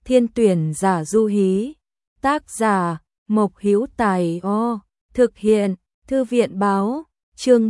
Thiên tuyển giả du hí. Tác giả Mộc Hữu Tài. Thực hiện Thư viện báo. Chương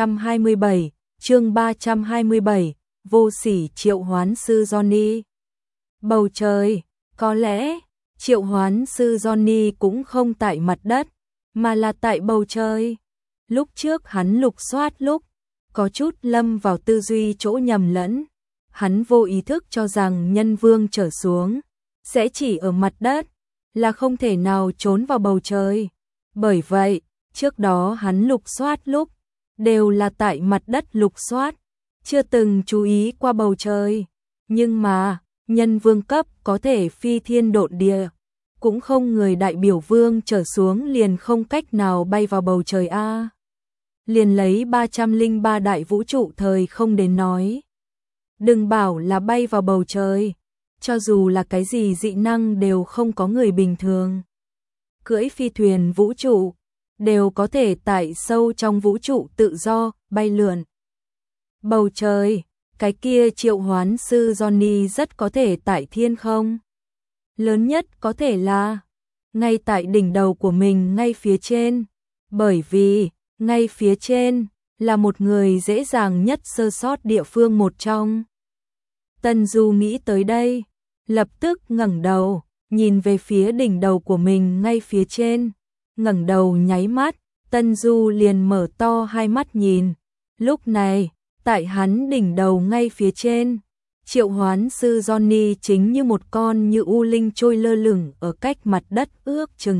327, vô sỉ triệu hoán sư Johnny. Bầu trời, có lẽ triệu hoán sư Johnny cũng không tại mặt đất, mà là tại bầu trời. Lúc trước hắn lục soát lúc, có chút lâm vào tư duy chỗ nhầm lẫn. Hắn vô ý thức cho rằng nhân vương trở xuống, sẽ chỉ ở mặt đất, là không thể nào trốn vào bầu trời. Bởi vậy, trước đó hắn lục soát lúc, đều là tại mặt đất lục soát, chưa từng chú ý qua bầu trời. Nhưng mà, nhân vương cấp có thể phi thiên độn địa, cũng không người đại biểu vương trở xuống liền không cách nào bay vào bầu trời a. Liền lấy 303 đại vũ trụ thời không đến nói. Đừng bảo là bay vào bầu trời, cho dù là cái gì dị năng đều không có người bình thường. Cưỡi phi thuyền vũ trụ, đều có thể tại sâu trong vũ trụ tự do, bay lượn. Bầu trời, cái kia triệu hoán sư Johnny rất có thể tại thiên không. Lớn nhất có thể là, ngay tại đỉnh đầu của mình ngay phía trên. Bởi vì, ngay phía trên, là một người dễ dàng nhất sơ sót địa phương một trong. Tân Du nghĩ tới đây, lập tức ngẩng đầu, nhìn về phía đỉnh đầu của mình ngay phía trên. Ngẩng đầu nháy mắt, Tân Du liền mở to hai mắt nhìn. Lúc này, tại hắn đỉnh đầu ngay phía trên, triệu hoán sư Johnny chính như một con như u linh trôi lơ lửng ở cách mặt đất ước chừng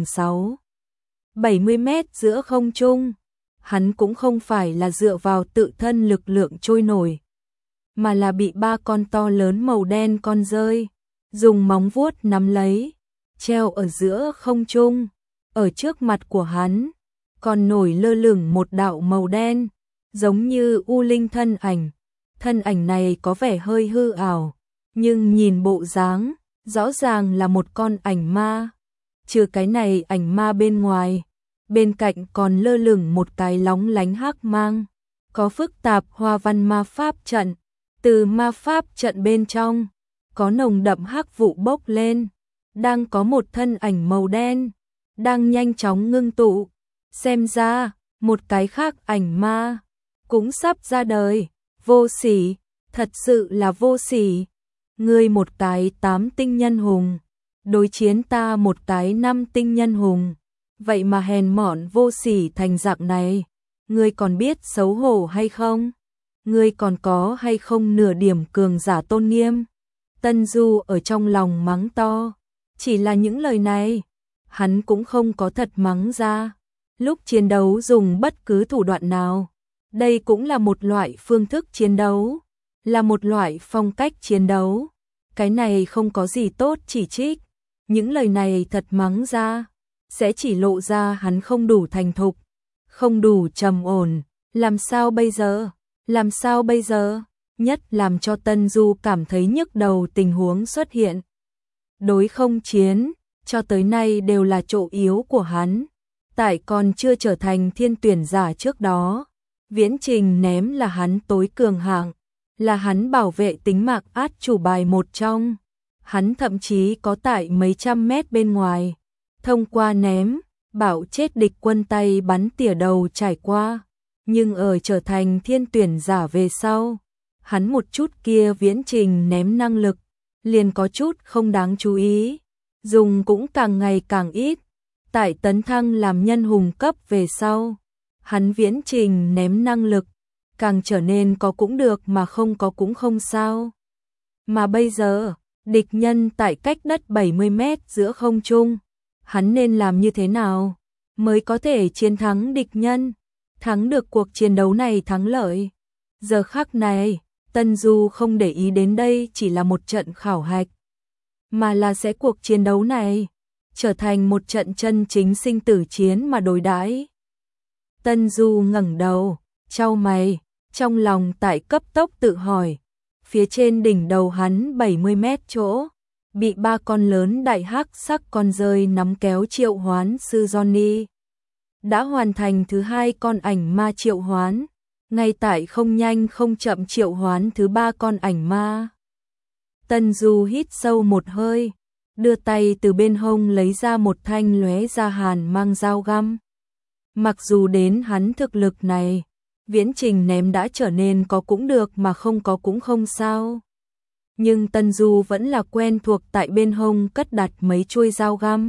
6-70 mét giữa không trung. Hắn cũng không phải là dựa vào tự thân lực lượng trôi nổi, mà là bị ba con to lớn màu đen con rơi, dùng móng vuốt nắm lấy, treo ở giữa không trung. Ở trước mặt của hắn, còn nổi lơ lửng một đạo màu đen, giống như u linh thân ảnh. Thân ảnh này có vẻ hơi hư ảo, nhưng nhìn bộ dáng, rõ ràng là một con ảnh ma. Trừ cái này ảnh ma bên ngoài, bên cạnh còn lơ lửng một cái lóng lánh hắc mang, có phức tạp hoa văn ma pháp trận. Từ ma pháp trận bên trong, có nồng đậm hắc vụ bốc lên, đang có một thân ảnh màu đen, đang nhanh chóng ngưng tụ. Xem ra, một cái khác ảnh ma, cũng sắp ra đời. Vô sỉ, thật sự là vô sỉ. Ngươi một cái 8 tinh nhân hùng, đối chiến ta một cái 5 tinh nhân hùng. Vậy mà hèn mọn vô sỉ thành dạng này, ngươi còn biết xấu hổ hay không? Ngươi còn có hay không nửa điểm cường giả tôn nghiêm? Tân Du ở trong lòng mắng to. Chỉ là những lời này, hắn cũng không có thật mắng ra. Lúc chiến đấu dùng bất cứ thủ đoạn nào, đây cũng là một loại phương thức chiến đấu, là một loại phong cách chiến đấu. Cái này không có gì tốt chỉ trích. Những lời này thật mắng ra, sẽ chỉ lộ ra hắn không đủ thành thục, không đủ trầm ổn. Làm sao bây giờ? Làm sao bây giờ? Nhất làm cho Tân Du cảm thấy nhức đầu tình huống xuất hiện. Đối không chiến, cho tới nay đều là chỗ yếu của hắn. Tại còn chưa trở thành thiên tuyển giả trước đó, viễn trình ném là hắn tối cường hạng, là hắn bảo vệ tính mạng át chủ bài một trong. Hắn thậm chí có tại mấy trăm mét bên ngoài, thông qua ném, bảo chết địch quân tay bắn tỉa đầu trải qua. Nhưng ở trở thành thiên tuyển giả về sau, hắn một chút kia viễn trình ném năng lực, liền có chút không đáng chú ý, dùng cũng càng ngày càng ít. Tại tấn thăng làm nhân hùng cấp về sau, hắn viễn trình ném năng lực, càng trở nên có cũng được mà không có cũng không sao. Mà bây giờ, địch nhân tại cách đất 70 mét giữa không trung, hắn nên làm như thế nào mới có thể chiến thắng địch nhân, thắng được cuộc chiến đấu này thắng lợi? Giờ khắc này, Tân Du không để ý đến đây chỉ là một trận khảo hạch, mà là sẽ cuộc chiến đấu này trở thành một trận chân chính sinh tử chiến mà đối đãi. Tân Du ngẩng đầu, chau mày, trong lòng tại cấp tốc tự hỏi. Phía trên đỉnh đầu hắn 70 mét chỗ, bị ba con lớn đại hắc sắc con rơi nắm kéo triệu hoán sư Johnny. Đã hoàn thành thứ hai con ảnh ma triệu hoán, ngay tại không nhanh không chậm triệu hoán thứ ba con ảnh ma. Tân Du hít sâu một hơi, đưa tay từ bên hông lấy ra một thanh lóe ra hàn mang dao găm. Mặc dù đến hắn thực lực này, viễn trình ném đã trở nên có cũng được mà không có cũng không sao. Nhưng Tân Du vẫn là quen thuộc tại bên hông cất đặt mấy chuôi dao găm.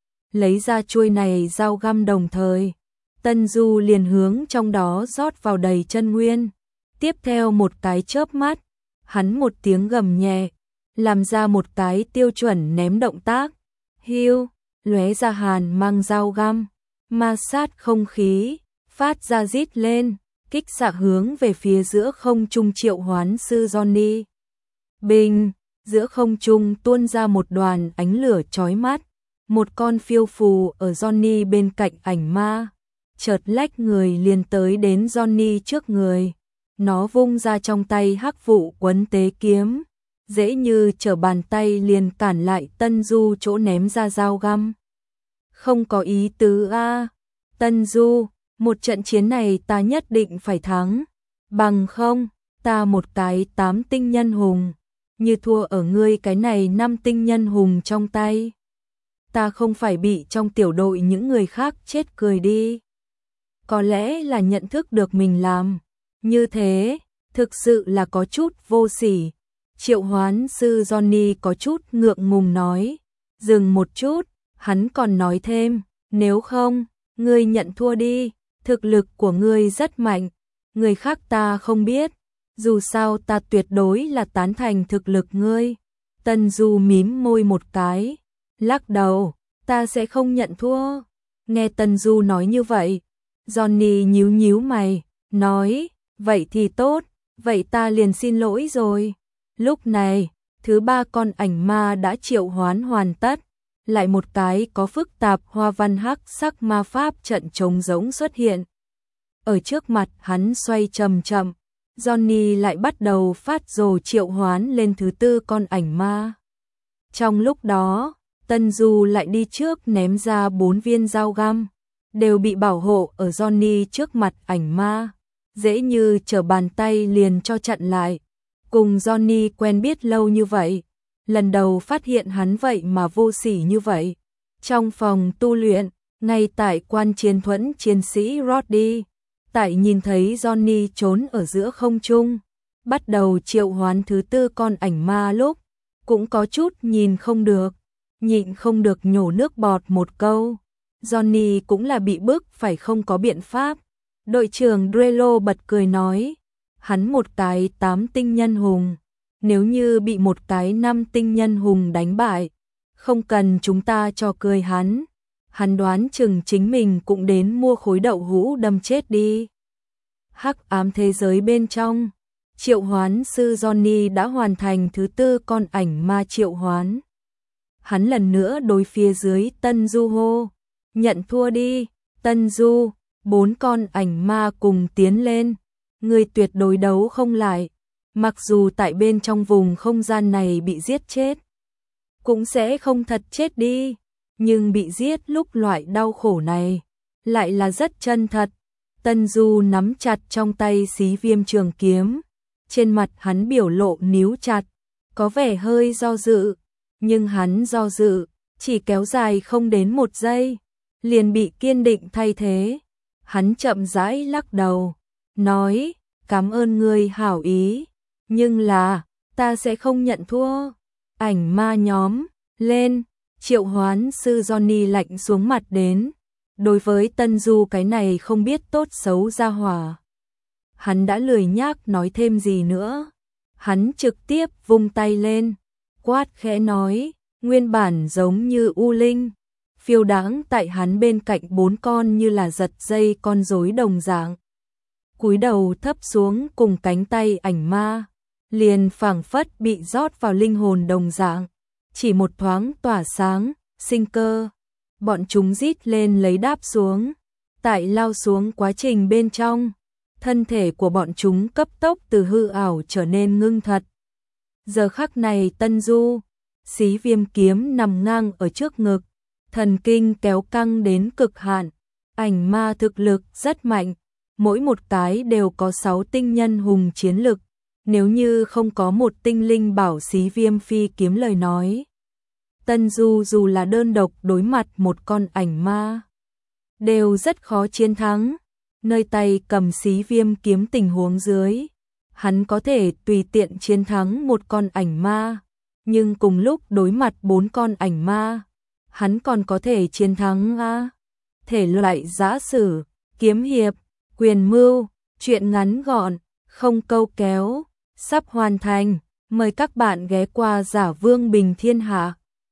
Lấy ra chuôi này dao găm đồng thời, Tân Du liền hướng trong đó rót vào đầy chân nguyên. Tiếp theo một cái chớp mắt, hắn một tiếng gầm nhẹ, làm ra một cái tiêu chuẩn ném động tác. Hiu, lóe ra hàn mang dao găm, ma sát không khí, phát ra rít lên, kích xạ hướng về phía giữa không trung Triệu Hoán Sư Johnny. Bình, giữa không trung tuôn ra một đoàn ánh lửa chói mắt, một con phiêu phù ở Johnny bên cạnh ảnh ma, chợt lách người liền tới đến Johnny trước người. Nó vung ra trong tay hắc vụ quấn tế kiếm, dễ như trở bàn tay liền cản lại Tân Du chỗ ném ra dao găm. Không có ý tứ a, Tân Du, một trận chiến này ta nhất định phải thắng, bằng không, ta một cái 8 tinh nhân hùng, như thua ở ngươi cái này 5 tinh nhân hùng trong tay. Ta không phải bị trong tiểu đội những người khác chết cười đi. Có lẽ là nhận thức được mình làm như thế, thực sự là có chút vô sỉ. Triệu Hoán Sư Johnny có chút ngượng ngùng nói. Dừng một chút, hắn còn nói thêm, nếu không, ngươi nhận thua đi, thực lực của ngươi rất mạnh, người khác ta không biết, dù sao ta tuyệt đối là tán thành thực lực ngươi. Tân Du mím môi một cái, lắc đầu, ta sẽ không nhận thua. Nghe Tân Du nói như vậy, Johnny nhíu nhíu mày, nói, vậy thì tốt, vậy ta liền xin lỗi rồi. Lúc này, thứ 3 con ảnh ma đã triệu hoán hoàn tất, lại một cái có phức tạp hoa văn hắc sắc ma pháp trận trống rỗng xuất hiện. Ở trước mặt hắn xoay chậm chậm, Johnny lại bắt đầu phát rồ triệu hoán lên thứ 4 con ảnh ma. Trong lúc đó, Tân Du lại đi trước ném ra 4 viên dao găm, đều bị bảo hộ ở Johnny trước mặt ảnh ma, dễ như trở bàn tay liền cho chặn lại. Cùng Johnny quen biết lâu như vậy, lần đầu phát hiện hắn vậy mà vô sỉ như vậy. Trong phòng tu luyện, ngay tại quan chiến thuẫn chiến sĩ Roddy, tại nhìn thấy Johnny trốn ở giữa không trung, bắt đầu triệu hoán thứ 4 con ảnh ma lúc, cũng có chút nhìn không được, nhịn không được nhổ nước bọt một câu. Johnny cũng là bị bức phải không có biện pháp. Đội trưởng Drello bật cười nói, hắn một cái 8 tinh nhân hùng, nếu như bị một cái 5 tinh nhân hùng đánh bại, không cần chúng ta cho cười hắn. Hắn đoán chừng chính mình cũng đến mua khối đậu hũ đâm chết đi. Hắc ám thế giới bên trong, triệu hoán sư Johnny đã hoàn thành thứ 4 con ảnh ma triệu hoán. Hắn lần nữa đối phía dưới Tân Du hô, nhận thua đi, Tân Du. 4 con ảnh ma cùng tiến lên, người tuyệt đối đấu không lại, mặc dù tại bên trong vùng không gian này bị giết chết, cũng sẽ không thật chết đi, nhưng bị giết lúc loại đau khổ này, lại là rất chân thật. Tân Du nắm chặt trong tay xí viêm trường kiếm, trên mặt hắn biểu lộ níu chặt, có vẻ hơi do dự, nhưng hắn do dự, chỉ kéo dài không đến 1 giây, liền bị kiên định thay thế. Hắn chậm rãi lắc đầu, nói, cảm ơn ngươi hảo ý, nhưng là, ta sẽ không nhận thua. Ảnh ma nhóm, lên, triệu hoán sư Johnny lạnh xuống mặt đến, đối với Tân Du cái này không biết tốt xấu ra hỏa. Hắn đã lười nhác nói thêm gì nữa, hắn trực tiếp vung tay lên, quát khẽ nói, nguyên bản giống như U Linh. Phiêu đãng tại hắn bên cạnh 4 con như là giật dây con rối đồng dạng. Cúi đầu thấp xuống cùng cánh tay ảnh ma, liền phảng phất bị rót vào linh hồn đồng dạng, chỉ một thoáng tỏa sáng, sinh cơ. Bọn chúng rít lên lấy đáp xuống, tại lao xuống quá trình bên trong, thân thể của bọn chúng cấp tốc từ hư ảo trở nên ngưng thật. Giờ khắc này Tân Du, xí viêm kiếm nằm ngang ở trước ngực, thần kinh kéo căng đến cực hạn, ảnh ma thực lực rất mạnh, mỗi một cái đều có 6 tinh nhân hùng chiến lực, nếu như không có một tinh linh bảo xí viêm phi kiếm lời nói, Tân Du dù là đơn độc đối mặt một con ảnh ma, đều rất khó chiến thắng. Nơi tay cầm xí viêm kiếm tình huống dưới, hắn có thể tùy tiện chiến thắng một con ảnh ma, nhưng cùng lúc đối mặt 4 con ảnh ma, hắn còn có thể chiến thắng a. Thể loại giã sử, kiếm hiệp, quyền mưu, truyện ngắn gọn, không câu kéo, sắp hoàn thành. Mời các bạn ghé qua Giả Vương Bình Thiên Hạ.